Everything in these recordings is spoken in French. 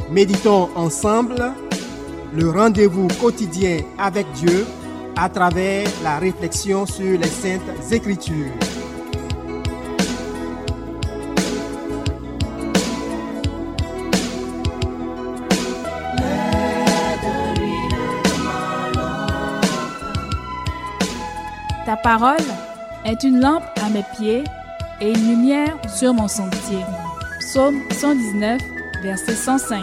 Méditons ensemble le rendez-vous quotidien avec Dieu à travers la réflexion sur les Saintes Écritures. Ta parole est une lampe à mes pieds et une lumière sur mon sentier. Psaume 119, verset 105.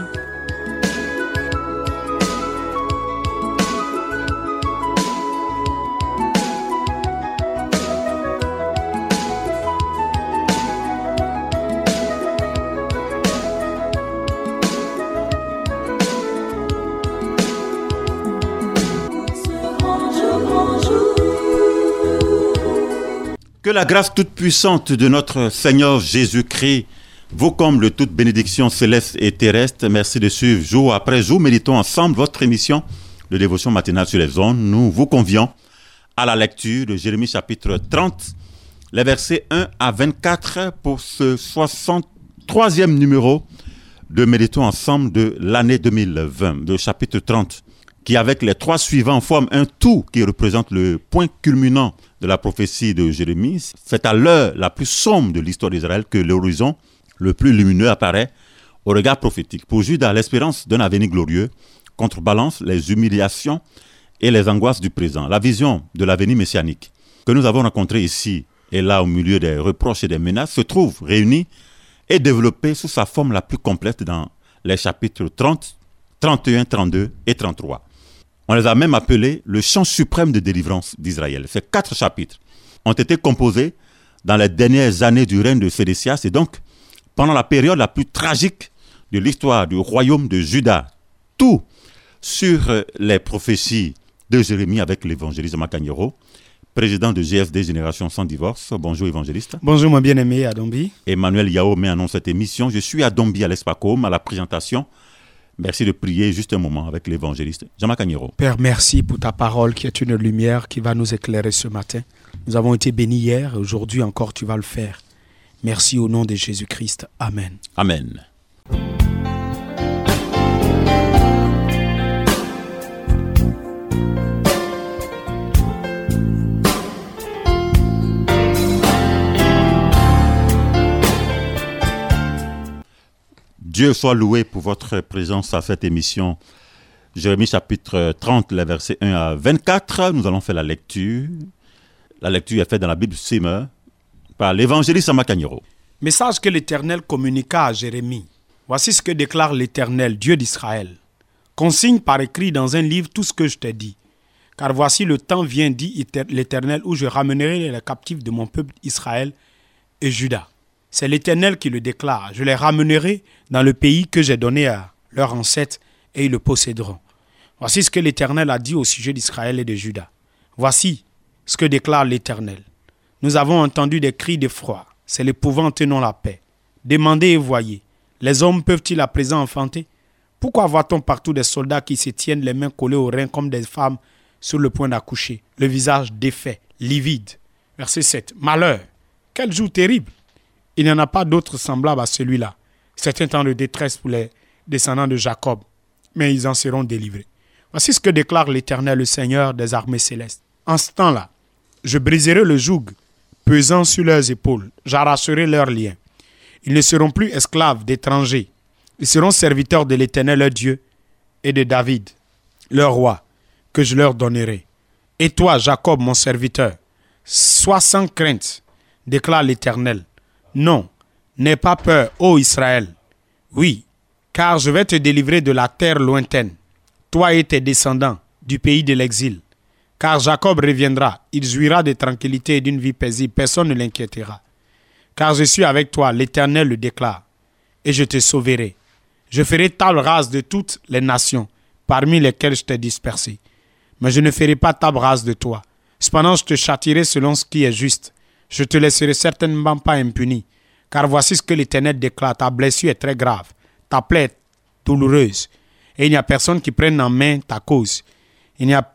Que la grâce toute puissante de notre Seigneur Jésus-Christ vous comble toute bénédiction céleste et terrestre. Merci de suivre jour après jour. Méditons ensemble votre émission de dévotion matinale sur les ondes. Nous vous convions à la lecture de Jérémie chapitre 30, les versets 1 à 24 pour ce 63e numéro de Méditons ensemble de l'année 2020, de chapitre 30, qui avec les trois suivants forment un tout qui représente le point culminant de la prophétie de Jérémie. C'est à l'heure la plus sombre de l'histoire d'Israël que l'horizon le plus lumineux apparaît au regard prophétique. Pour Juda, l'espérance d'un avenir glorieux contrebalance les humiliations et les angoisses du présent. La vision de l'avenir messianique que nous avons rencontrée ici et là au milieu des reproches et des menaces se trouve réunie et développée sous sa forme la plus complète dans les chapitres 30, 31, 32 et 33. On les a même appelés le chant suprême de délivrance d'Israël. Ces 4 chapitres ont été composés dans les dernières années du règne de Sédécias et donc pendant la période la plus tragique de l'histoire du royaume de Juda. Tout sur les prophéties de Jérémie avec l'évangéliste Makanyero, président de GFD Génération Sans Divorce. Bonjour évangéliste. Bonjour mon bien-aimé Adombi. Emmanuel Yao met annonce cette émission. Je suis Adombi à l'Espacôme à la présentation. Merci de prier juste un moment avec l'évangéliste Jean-Marc Agnero. Père, merci pour ta parole qui est une lumière qui va nous éclairer ce matin. Nous avons été bénis hier et aujourd'hui encore tu vas le faire. Merci au nom de Jésus-Christ. Amen. Amen. Dieu soit loué pour votre présence à cette émission. Jérémie chapitre 30, les versets 1 à 24. Nous allons faire la lecture. La lecture est faite dans la Bible Simmer par l'évangéliste Makanyero. Message que l'Éternel communiqua à Jérémie. Voici ce que déclare l'Éternel, Dieu d'Israël. Consigne par écrit dans un livre tout ce que je t'ai dit. Car voici le temps vient, dit l'Éternel, où je ramènerai les captifs de mon peuple Israël et Juda. C'est l'Éternel qui le déclare. Je les ramènerai dans le pays que j'ai donné à leurs ancêtres et ils le posséderont. Voici ce que l'Éternel a dit au sujet d'Israël et de Juda. Voici ce que déclare l'Éternel. Nous avons entendu des cris d'effroi. C'est l'épouvante et non la paix. Demandez et voyez. Les hommes peuvent-ils à présent enfanter? Pourquoi voit-on partout des soldats qui se tiennent les mains collées aux reins comme des femmes sur le point d'accoucher, le visage défait, livide? Verset 7. Malheur! Quel jour terrible! Il n'y en a pas d'autre semblable à celui-là. C'est un temps de détresse pour les descendants de Jacob, mais ils en seront délivrés. Voici ce que déclare l'Éternel, le Seigneur des armées célestes. En ce temps-là, je briserai le joug pesant sur leurs épaules. J'arracherai leurs liens. Ils ne seront plus esclaves d'étrangers. Ils seront serviteurs de l'Éternel, leur Dieu, et de David, leur roi, que je leur donnerai. Et toi, Jacob, mon serviteur, sois sans crainte, déclare l'Éternel. Non, n'aie pas peur, ô Israël. Oui, car je vais te délivrer de la terre lointaine, toi et tes descendants, du pays de l'exil. Car Jacob reviendra, il jouira de tranquillité et d'une vie paisible, personne ne l'inquiétera. Car je suis avec toi, l'Éternel le déclare, et je te sauverai. Je ferai table rase de toutes les nations, parmi lesquelles je t'ai dispersé. Mais je ne ferai pas table rase de toi. Cependant, je te châtierai selon ce qui est juste. Je te laisserai certainement pas impuni, car voici ce que l'Éternel déclare. Ta blessure est très grave, ta plaie est douloureuse, et il n'y a personne qui prenne en main ta cause. Il n'y a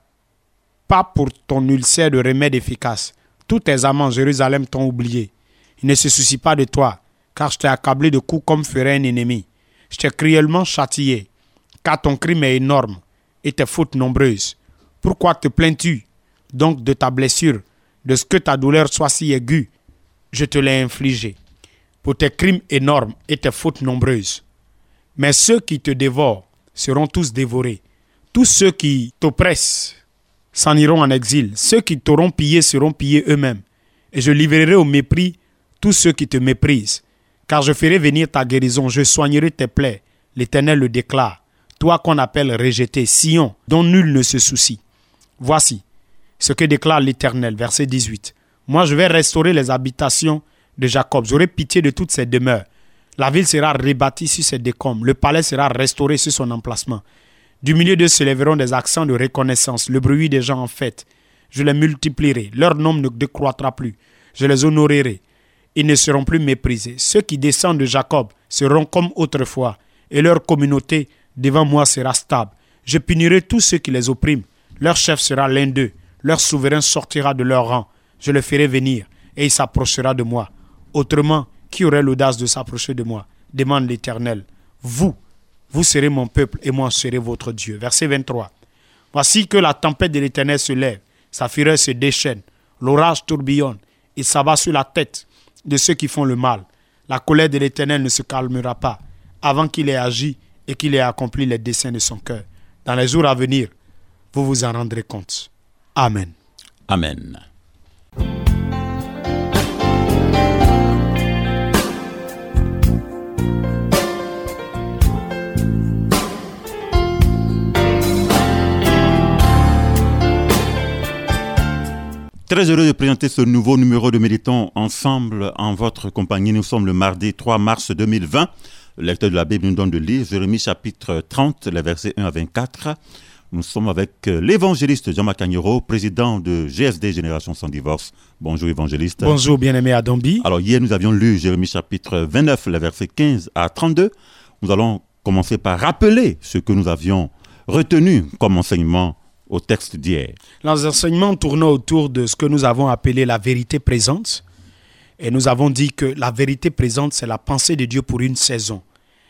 pas pour ton ulcère de remède efficace. Tous tes amants, Jérusalem, t'ont oublié. Ils ne se soucient pas de toi, car je t'ai accablé de coups comme ferait un ennemi. je t'ai cruellement châtié, car ton crime est énorme et tes fautes nombreuses. Pourquoi te plains-tu donc de ta blessure, de ce que ta douleur soit si aiguë? Je te l'ai infligé, pour tes crimes énormes et tes fautes nombreuses. Mais ceux qui te dévorent seront tous dévorés. Tous ceux qui t'oppressent s'en iront en exil. Ceux qui t'auront pillé seront pillés eux-mêmes. Et je livrerai au mépris tous ceux qui te méprisent. Car je ferai venir ta guérison, je soignerai tes plaies. L'Éternel le déclare. Toi qu'on appelle rejeté, Sion, dont nul ne se soucie. Voici ce que déclare l'Éternel, verset 18. Moi je vais restaurer les habitations de Jacob. J'aurai pitié de toutes ses demeures. La ville sera rebâtie sur ses décombres. Le palais sera restauré sur son emplacement. Du milieu d'eux se lèveront des accents de reconnaissance, le bruit des gens en fête. Je les multiplierai. Leur nombre ne décroîtra plus. Je les honorerai. Ils ne seront plus méprisés. Ceux qui descendent de Jacob seront comme autrefois, et leur communauté devant moi sera stable. Je punirai tous ceux qui les oppriment. Leur chef sera l'un d'eux. Leur souverain sortira de leur rang. Je le ferai venir, et il s'approchera de moi. Autrement, qui aurait l'audace de s'approcher de moi? Demande l'Éternel. Vous serez mon peuple, et moi serai votre Dieu. Verset 23. Voici que la tempête de l'Éternel se lève. Sa fureur se déchaîne. L'orage tourbillonne. Il s'abat sur la tête de ceux qui font le mal. La colère de l'Éternel ne se calmera pas avant qu'il ait agi et qu'il ait accompli les desseins de son cœur. Dans les jours à venir, vous vous en rendrez compte. Amen. Amen. Très heureux de présenter ce nouveau numéro de Méditons ensemble en votre compagnie. Nous sommes le mardi 3 mars 2020. Le lecteur de la Bible nous donne de lire Jérémie chapitre 30, les versets 1 à 24. Nous sommes avec l'évangéliste Jean-Marc Agnero, président de GSD Génération Sans Divorce. Bonjour évangéliste. Bonjour bien-aimé Adombi. Alors hier nous avions lu Jérémie chapitre 29, les versets 15 à 32. Nous allons commencer par rappeler ce que nous avions retenu comme enseignement au texte d'hier. Les enseignements tournaient autour de ce que nous avons appelé la vérité présente. Et nous avons dit que la vérité présente, c'est la pensée de Dieu pour une saison.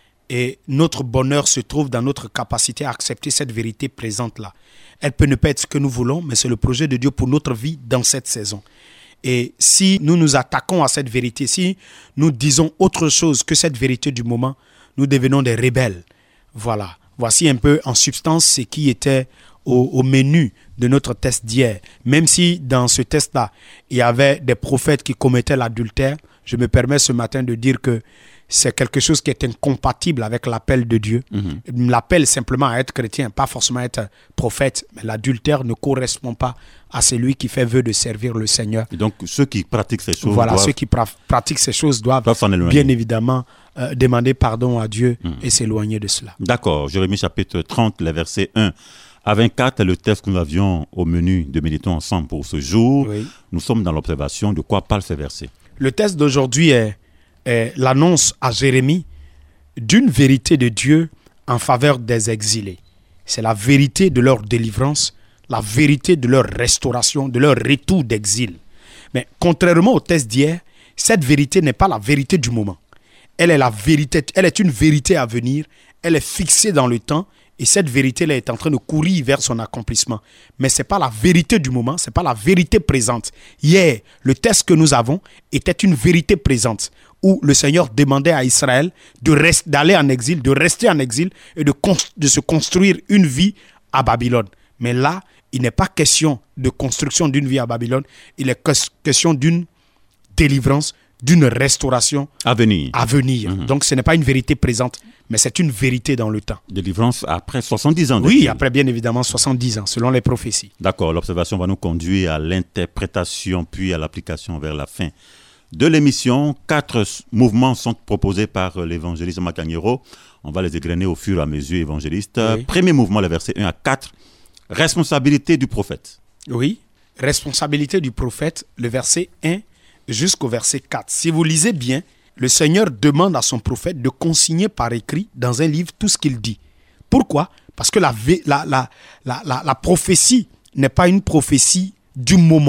Et notre bonheur se trouve dans notre capacité à accepter cette vérité présente-là. Elle peut ne pas être ce que nous voulons, mais c'est le projet de Dieu pour notre vie dans cette saison. Et si nous nous attaquons à cette vérité, si nous disons autre chose que cette vérité du moment, nous devenons des rebelles. Voilà. Voici un peu en substance ce qui était au menu de notre test d'hier. Même si dans ce test-là, il y avait des prophètes qui commettaient l'adultère, je me permets ce matin de dire que c'est quelque chose qui est incompatible avec l'appel de Dieu. L'appel simplement à être chrétien, pas forcément être prophète, mais l'adultère ne correspond pas à celui qui fait vœu de servir le Seigneur. Et donc ceux qui pratiquent ces choses ceux qui pratiquent ces choses doivent bien évidemment demander pardon à Dieu et s'éloigner de cela. D'accord. Jérémie chapitre 30, les versets 1 à 24, le texte que nous avions au menu de Méditons ensemble pour ce jour. Oui. Nous sommes dans l'observation de quoi parlent ces versets. Le texte d'aujourd'hui est l'annonce à Jérémie d'une vérité de Dieu en faveur des exilés. C'est la vérité de leur délivrance, la vérité de leur restauration, de leur retour d'exil. Mais contrairement au texte d'hier, cette vérité n'est pas la vérité du moment. Elle est la vérité, elle est une vérité à venir, elle est fixée dans le temps. Et cette vérité-là est en train de courir vers son accomplissement. Mais ce n'est pas la vérité du moment, ce n'est pas la vérité présente. Hier, le texte que nous avons était une vérité présente où le Seigneur demandait à Israël d'aller en exil, de rester en exil et de se construire une vie à Babylone. Mais là, il n'est pas question de construction d'une vie à Babylone, il est question d'une délivrance, d'une restauration à venir. Donc ce n'est pas une vérité présente, mais c'est une vérité dans le temps. Délivrance après 70 ans. Oui, après bien évidemment 70 ans, selon les prophéties. D'accord, l'observation va nous conduire à l'interprétation, puis à l'application vers la fin de l'émission. 4 mouvements sont proposés par l'évangéliste Jean-Marc Agnero. On va les égrener au fur et à mesure, évangéliste. Oui. Premier mouvement, les versets 1 à 4. Responsabilité du prophète. Oui, responsabilité du prophète, le verset 1 jusqu'au verset 4. Si vous lisez bien, le Seigneur demande à son prophète de consigner par écrit dans un livre tout ce qu'il dit. Pourquoi? Parce que la prophétie n'est pas une prophétie du moment.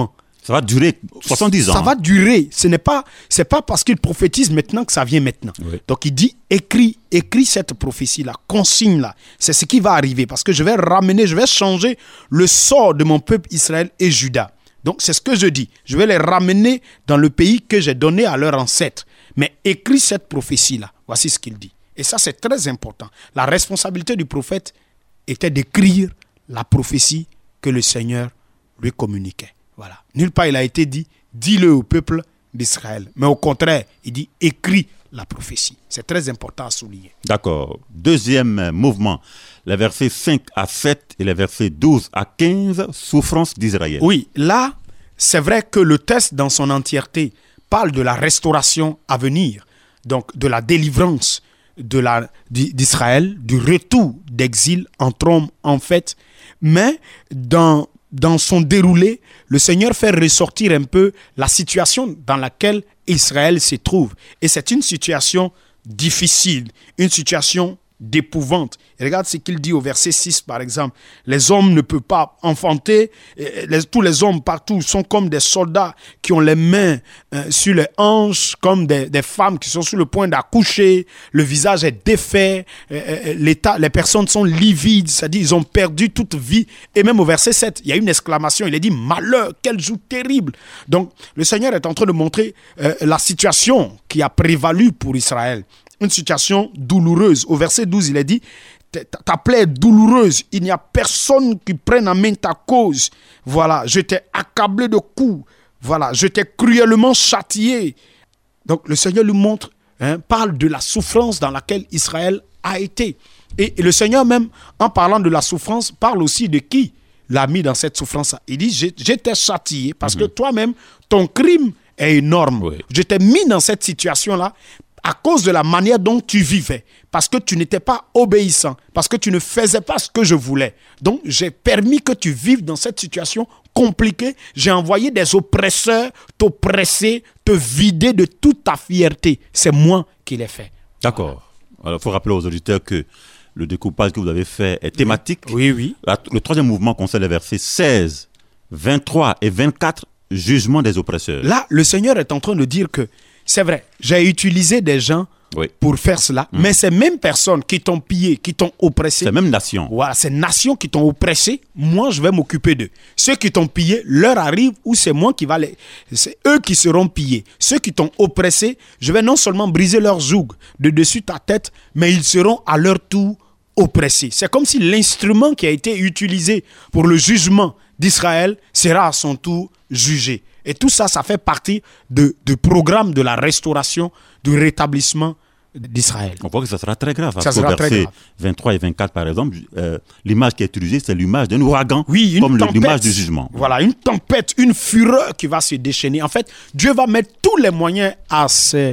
Ça va durer 70 ans. Ça va durer. C'est pas parce qu'il prophétise maintenant que ça vient maintenant. Oui. Donc il dit, écris cette prophétie-là, consigne-la. C'est ce qui va arriver parce que je vais changer le sort de mon peuple Israël et Juda. Donc c'est ce que je dis. Je vais les ramener dans le pays que j'ai donné à leurs ancêtres. Mais écris cette prophétie-là. Voici ce qu'il dit. Et ça, c'est très important. La responsabilité du prophète était d'écrire la prophétie que le Seigneur lui communiquait. Voilà. Nulle part il a été dit, dis-le au peuple d'Israël. Mais au contraire, il dit, écris la prophétie. C'est très important à souligner. D'accord. Deuxième mouvement, les versets 5 à 7 et les versets 12 à 15, souffrance d'Israël. Oui, là, c'est vrai que le texte dans son entièreté parle de la restauration à venir, donc de la délivrance d'Israël, du retour d'exil en trône en fait, mais dans son déroulé, le Seigneur fait ressortir un peu la situation dans laquelle Israël se trouve. Et c'est une situation difficile, une situation d'épouvante. Et regarde ce qu'il dit au verset 6 par exemple. Les hommes ne peuvent pas enfanter. Tous les hommes partout sont comme des soldats qui ont les mains sur les hanches, comme des femmes qui sont sur le point d'accoucher. Le visage est défait. Les personnes sont livides, c'est-à-dire ils ont perdu toute vie. Et même au verset 7, il y a une exclamation. Il est dit, malheur, quel jour terrible. Donc le Seigneur est en train de montrer la situation qui a prévalu pour Israël. Une situation douloureuse. Au verset 12, il est dit, ta plaie est douloureuse. Il n'y a personne qui prenne en main ta cause. Voilà, je t'ai accablé de coups. Voilà, je t'ai cruellement châtié. Donc le Seigneur lui montre, parle de la souffrance dans laquelle Israël a été. Et le Seigneur même, en parlant de la souffrance, parle aussi de qui l'a mis dans cette souffrance. Il dit, je t'ai châtié parce que toi-même, ton crime est énorme. Oui. Je t'ai mis dans cette situation-là à cause de la manière dont tu vivais, parce que tu n'étais pas obéissant, parce que tu ne faisais pas ce que je voulais. Donc, j'ai permis que tu vives dans cette situation compliquée. J'ai envoyé des oppresseurs t'oppresser, te vider de toute ta fierté. C'est moi qui l'ai fait. D'accord. Alors, il faut rappeler aux auditeurs que le découpage que vous avez fait est thématique. Oui. Le troisième mouvement concerne les versets 16, 23 et 24, jugement des oppresseurs. Là, le Seigneur est en train de dire que c'est vrai, j'ai utilisé des gens pour faire cela, mais ces mêmes personnes qui t'ont pillé, qui t'ont oppressé, ces mêmes nations. Voilà, ces nations qui t'ont oppressé, moi je vais m'occuper d'eux. Ceux qui t'ont pillé, leur arrive ou c'est moi qui va les... C'est eux qui seront pillés. Ceux qui t'ont oppressé, je vais non seulement briser leur joug de dessus ta tête, mais ils seront à leur tour oppressés. C'est comme si l'instrument qui a été utilisé pour le jugement d'Israël sera à son tour jugé. Et tout ça, ça fait partie du programme de la restauration, du rétablissement d'Israël. On voit que ça sera très grave. Ça sera très grave. 23 et 24, par exemple, l'image qui est utilisée, c'est l'image d'un ouragan, oui, comme tempête, l'image du jugement. Voilà, une tempête, une fureur qui va se déchaîner. En fait, Dieu va mettre tous les moyens à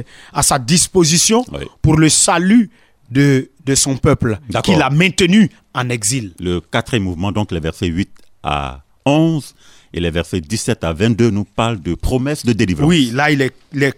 sa disposition pour le salut de son peuple, qu'il a maintenu en exil. Le quatrième mouvement, donc les versets 8 à 11, et les versets 17 à 22 nous parlent de promesses de délivrance. Oui, là, il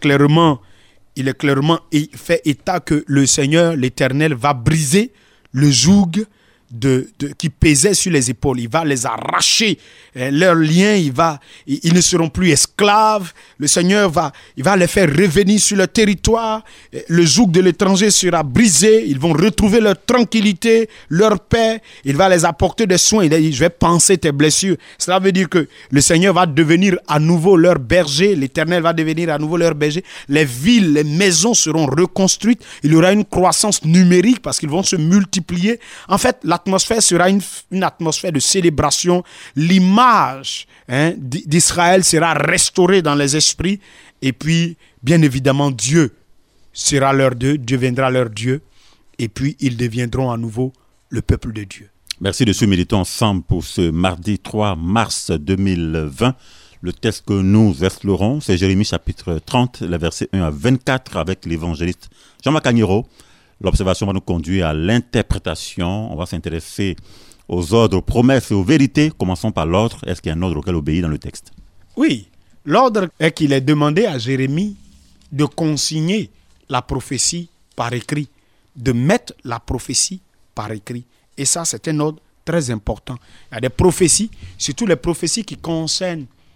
fait état que le Seigneur, l'Éternel, va briser le joug qui pesait sur les épaules. Il va les arracher. Leurs liens, ils ne seront plus esclaves. Le Seigneur il va les faire revenir sur leur territoire. Le joug de l'étranger sera brisé. Ils vont retrouver leur tranquillité, leur paix. Il va les apporter des soins. Il a dit, je vais panser tes blessures. Cela veut dire que le Seigneur va devenir à nouveau leur berger. L'Éternel va devenir à nouveau leur berger. Les villes, les maisons seront reconstruites. Il y aura une croissance numérique parce qu'ils vont se multiplier. En fait, l'atmosphère sera une atmosphère de célébration. L'image d'Israël sera restaurée dans les esprits. Et puis, bien évidemment, Dieu sera leur Dieu. Dieu viendra leur Dieu. Et puis, ils deviendront à nouveau le peuple de Dieu. Merci de ce méditer ensemble pour ce mardi 3 mars 2020. Le texte que nous explorons, c'est Jérémie chapitre 30, les versets 1 à 24 avec l'évangéliste Jean-Marc Agnero. L'observation va nous conduire à l'interprétation. On va s'intéresser aux ordres, aux promesses et aux vérités. Commençons par l'ordre. Est-ce qu'il y a un ordre auquel obéir dans le texte? Oui, l'ordre est qu'il est demandé à Jérémie de consigner la prophétie par écrit, de mettre la prophétie par écrit. Et ça, c'est un ordre très important. Il y a des prophéties, surtout les prophéties qui concernent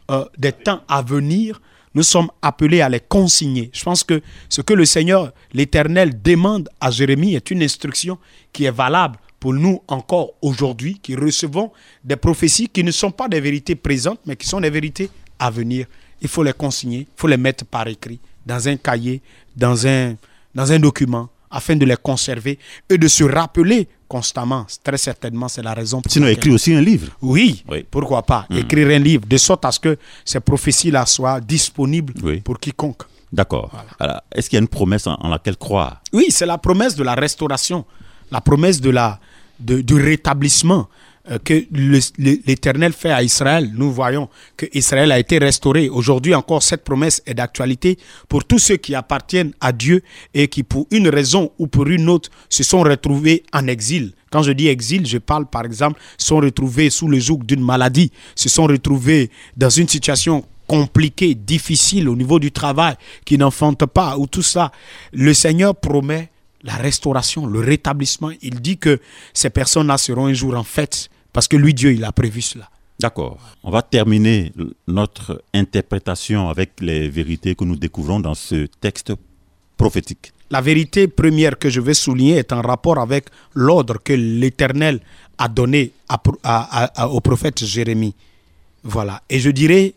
des temps à venir, nous sommes appelés à les consigner. Je pense que ce que le Seigneur, l'Éternel, demande à Jérémie est une instruction qui est valable pour nous encore aujourd'hui, qui recevons des prophéties qui ne sont pas des vérités présentes, mais qui sont des vérités à venir. Il faut les consigner, il faut les mettre par écrit, dans un cahier, dans un document, afin de les conserver et de se rappeler constamment. Très certainement, c'est la raison pour Sinon, écrire aussi un livre. Oui, pourquoi pas. Écrire un livre, de sorte à ce que ces prophéties-là soient disponibles pour quiconque. D'accord. Voilà. Alors, est-ce qu'il y a une promesse en laquelle croire? Oui, c'est la promesse de la restauration, la promesse du rétablissement que l'Éternel fait à Israël. Nous voyons que Israël a été restauré. Aujourd'hui encore, cette promesse est d'actualité pour tous ceux qui appartiennent à Dieu et qui, pour une raison ou pour une autre, se sont retrouvés en exil. Quand je dis exil, je parle par exemple, sont retrouvés sous le joug d'une maladie, se sont retrouvés dans une situation compliquée, difficile au niveau du travail, qui n'enfantent pas, ou tout ça. Le Seigneur promet la restauration, le rétablissement. Il dit que ces personnes-là seront un jour en fête, parce que lui, Dieu, il a prévu cela. D'accord. On va terminer notre interprétation avec les vérités que nous découvrons dans ce texte prophétique. La vérité première que je vais souligner est en rapport avec l'ordre que l'Éternel a donné au prophète Jérémie. Voilà. Et je dirais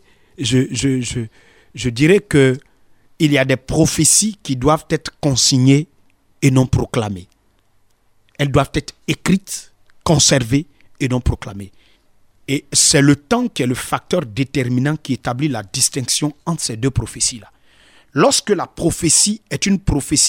que il y a des prophéties qui doivent être consignées et non proclamées. Elles doivent être écrites, conservées et non proclamées. Et c'est le temps qui est le facteur déterminant qui établit la distinction entre ces deux prophéties-là. Lorsque la prophétie est une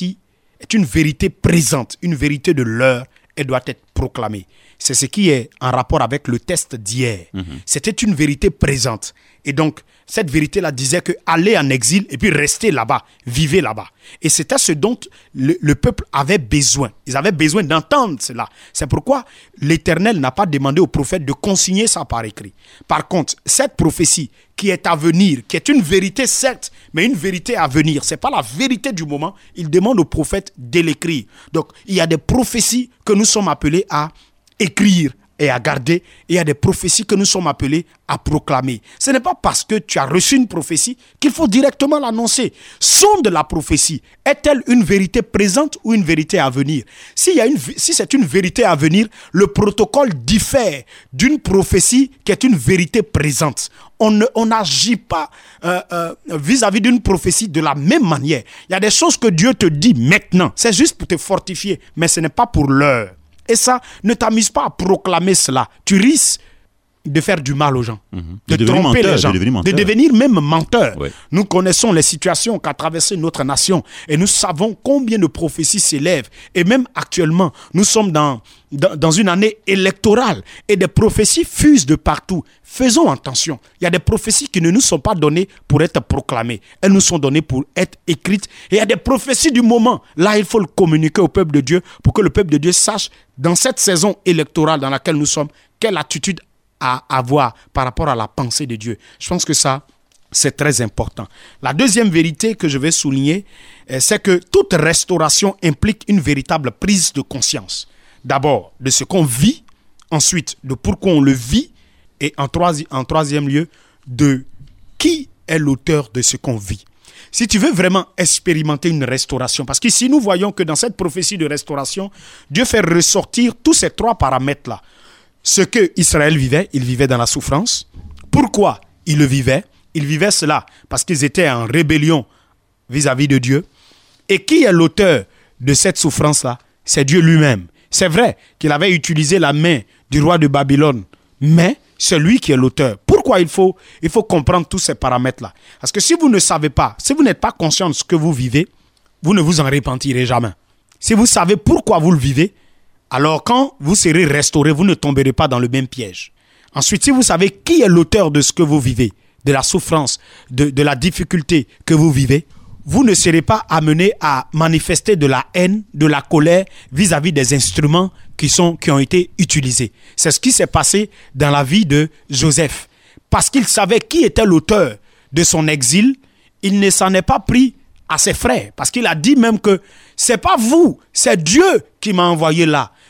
vérité présente, une vérité de l'heure, elle doit être proclamée. C'est ce qui est en rapport avec le test d'hier. C'était une vérité présente. Et donc, cette vérité-là disait que aller en exil et puis rester là-bas, vivez là-bas. Et c'était ce dont le peuple avait besoin. Ils avaient besoin d'entendre cela. C'est pourquoi l'Éternel n'a pas demandé au prophète de consigner ça par écrit. Par contre, cette prophétie qui est à venir, qui est une vérité certes, mais une vérité à venir, ce n'est pas la vérité du moment, il demande au prophète de l'écrire. Donc, il y a des prophéties que nous sommes appelés à écrire et à garder, et il y a des prophéties que nous sommes appelés à proclamer. Ce n'est pas parce que tu as reçu une prophétie qu'il faut directement l'annoncer. Sonde la prophétie. Est-elle une vérité présente ou une vérité à venir? Si c'est une vérité à venir, le protocole diffère d'une prophétie qui est une vérité présente. On n'agit pas vis-à-vis d'une prophétie de la même manière. Il y a des choses que Dieu te dit maintenant. C'est juste pour te fortifier, mais ce n'est pas pour l'heure. Et ça, ne t'amuse pas à proclamer cela. Tu risques de faire du mal aux gens, de tromper les gens, de devenir même menteur. Oui. Nous connaissons les situations qu'a traversées notre nation et nous savons combien de prophéties s'élèvent. Et même actuellement, nous sommes dans une année électorale et des prophéties fusent de partout. Faisons attention. Il y a des prophéties qui ne nous sont pas données pour être proclamées. Elles nous sont données pour être écrites. Et il y a des prophéties du moment. Là, il faut le communiquer au peuple de Dieu pour que le peuple de Dieu sache, dans cette saison électorale dans laquelle nous sommes, quelle attitude à avoir par rapport à la pensée de Dieu. Je pense que ça, c'est très important. La deuxième vérité que je vais souligner, c'est que toute restauration implique une véritable prise de conscience. D'abord, de ce qu'on vit, ensuite, de pourquoi on le vit, et en troisième lieu, de qui est l'auteur de ce qu'on vit. Si tu veux vraiment expérimenter une restauration, parce qu'ici, nous voyons que dans cette prophétie de restauration, Dieu fait ressortir tous ces trois paramètres-là. Ce que Israël vivait, il vivait dans la souffrance. Pourquoi il le vivait? Il vivait cela parce qu'ils étaient en rébellion vis-à-vis de Dieu. Et qui est l'auteur de cette souffrance-là? C'est Dieu lui-même. C'est vrai qu'il avait utilisé la main du roi de Babylone, mais c'est lui qui est l'auteur. Pourquoi il faut comprendre tous ces paramètres-là? Parce que si vous ne savez pas, si vous n'êtes pas conscient de ce que vous vivez, vous ne vous en repentirez jamais. Si vous savez pourquoi vous le vivez, alors quand vous serez restauré, vous ne tomberez pas dans le même piège. Ensuite, si vous savez qui est l'auteur de ce que vous vivez, de la souffrance, de la difficulté que vous vivez, vous ne serez pas amené à manifester de la haine, de la colère vis-à-vis des instruments qui ont été utilisés. C'est ce qui s'est passé dans la vie de Joseph. Parce qu'il savait qui était l'auteur de son exil, il ne s'en est pas pris à ses frères. Parce qu'il a dit même que c'est pas vous, c'est Dieu qui m'a envoyé là.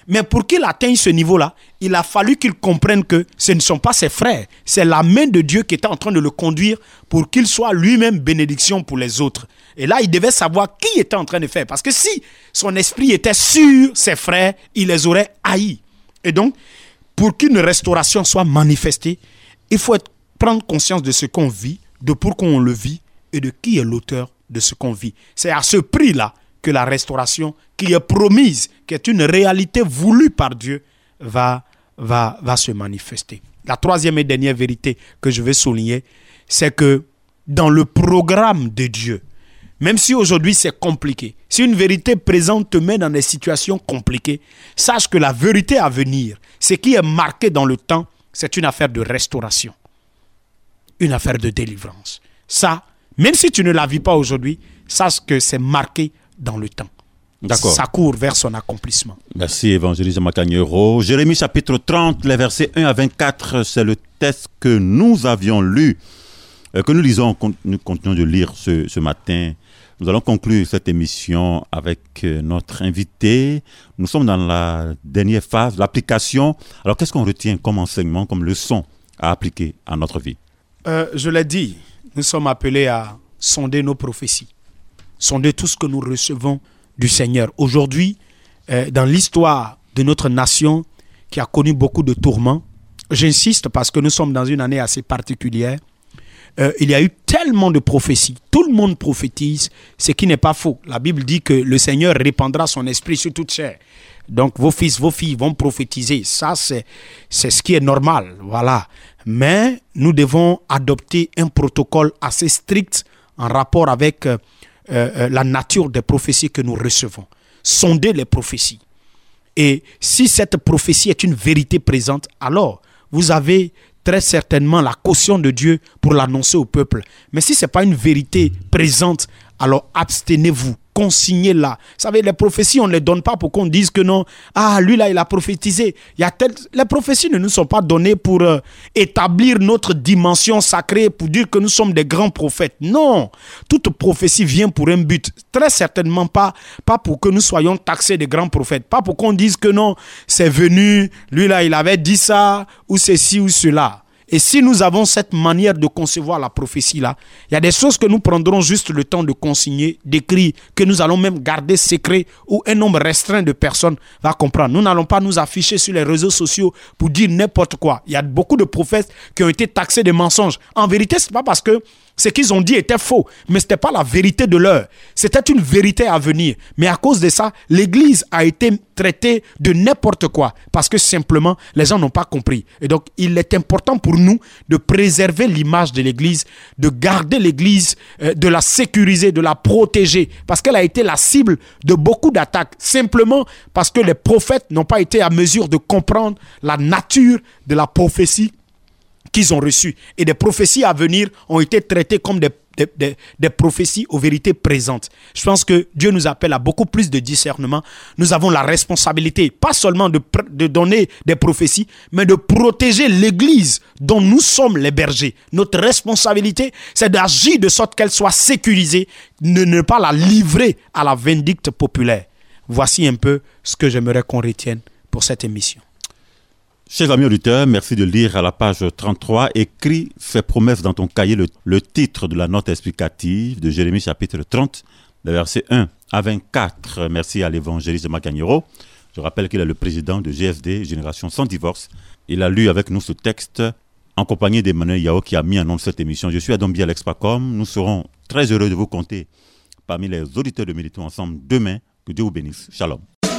Mais pour qu'il atteigne ce niveau-là, il a fallu qu'il comprenne que ce ne sont pas ses frères. C'est la main de Dieu qui était en train de le conduire pour qu'il soit lui-même bénédiction pour les autres. Et là, il devait savoir qui était en train de faire. Parce que si son esprit était sur ses frères, il les aurait haïs. Et donc, pour qu'une restauration soit manifestée, il faut prendre conscience de ce qu'on vit, de pourquoi on le vit et de qui est l'auteur de ce qu'on vit. C'est à ce prix-là que la restauration qui est promise, qui est une réalité voulue par Dieu, va se manifester. La troisième et dernière vérité que je vais souligner, c'est que dans le programme de Dieu, même si aujourd'hui c'est compliqué, si une vérité présente te met dans des situations compliquées, sache que la vérité à venir, ce qui est marqué dans le temps, c'est une affaire de restauration, une affaire de délivrance. Ça, même si tu ne la vis pas aujourd'hui, sache que c'est marqué dans le temps. D'accord. Ça court vers son accomplissement. Merci, évangéliste Macaniero. Jérémie chapitre 30, les versets 1 à 24, c'est le texte que nous avions lu, que nous lisons, nous continuons de lire ce matin. Nous allons conclure cette émission avec notre invité. Nous sommes dans la dernière phase, l'application. Alors, qu'est-ce qu'on retient comme enseignement, comme leçon à appliquer à notre vie? Je l'ai dit, nous sommes appelés à sonder nos prophéties, sonder tout ce que nous recevons du Seigneur. Aujourd'hui, dans l'histoire de notre nation qui a connu beaucoup de tourments, j'insiste parce que nous sommes dans une année assez particulière, il y a eu tellement de prophéties. Tout le monde prophétise, ce qui n'est pas faux. La Bible dit que le Seigneur répandra son esprit sur toute chair. Donc vos fils, vos filles vont prophétiser. Ça, c'est ce qui est normal. Voilà. Mais nous devons adopter un protocole assez strict en rapport avec la nature des prophéties que nous recevons. Sonder les prophéties. Et si cette prophétie est une vérité présente, alors vous avez très certainement la caution de Dieu pour l'annoncer au peuple. Mais si ce n'est pas une vérité présente, alors abstenez-vous, consignez-la. Vous savez, les prophéties, on ne les donne pas pour qu'on dise que non, lui là, il a prophétisé. Les prophéties ne nous sont pas données pour établir notre dimension sacrée, pour dire que nous sommes des grands prophètes. Non, toute prophétie vient pour un but. Très certainement pas pour que nous soyons taxés de grands prophètes. Pas pour qu'on dise que non, c'est venu, lui là, il avait dit ça, ou ceci ou cela. Et si nous avons cette manière de concevoir la prophétie-là, il y a des choses que nous prendrons juste le temps de consigner, d'écrire, que nous allons même garder secret, où un nombre restreint de personnes va comprendre. Nous n'allons pas nous afficher sur les réseaux sociaux pour dire n'importe quoi. Il y a beaucoup de prophètes qui ont été taxés de mensonges. En vérité, ce n'est pas parce que ce qu'ils ont dit était faux, mais ce n'était pas la vérité de l'heure. C'était une vérité à venir. Mais à cause de ça, l'Église a été traitée de n'importe quoi, parce que simplement, les gens n'ont pas compris. Et donc, il est important pour nous de préserver l'image de l'Église, de garder l'Église, de la sécuriser, de la protéger, parce qu'elle a été la cible de beaucoup d'attaques, simplement parce que les prophètes n'ont pas été à mesure de comprendre la nature de la prophétie qu'ils ont reçues. Et des prophéties à venir ont été traitées comme des prophéties aux vérités présentes. Je pense que Dieu nous appelle à beaucoup plus de discernement. Nous avons la responsabilité, pas seulement de donner des prophéties, mais de protéger l'Église dont nous sommes les bergers. Notre responsabilité, c'est d'agir de sorte qu'elle soit sécurisée, de ne pas la livrer à la vindicte populaire. Voici un peu ce que j'aimerais qu'on retienne pour cette émission. Chers amis auditeurs, merci de lire à la page 33. Écris ces promesses dans ton cahier, le titre de la note explicative de Jérémie chapitre 30, les versets 1 à 24. Merci à l'évangéliste Macaniero. Je rappelle qu'il est le président de GSD, Génération sans divorce. Il a lu avec nous ce texte en compagnie d'Emmanuel Yao qui a mis en nom cette émission. Je suis Adombi Alex Pacom. Nous serons très heureux de vous compter parmi les auditeurs de Méditons Ensemble demain. Que Dieu vous bénisse. Shalom.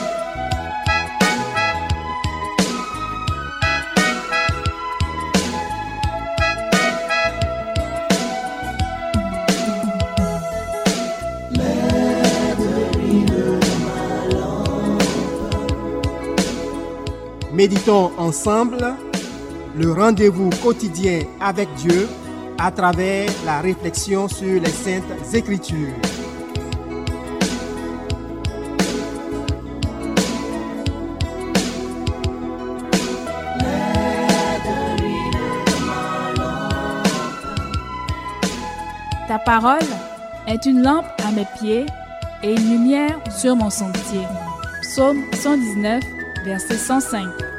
Méditons ensemble le rendez-vous quotidien avec Dieu à travers la réflexion sur les Saintes Écritures. Ta parole est une lampe à mes pieds et une lumière sur mon sentier. Psaume 119, verset 105.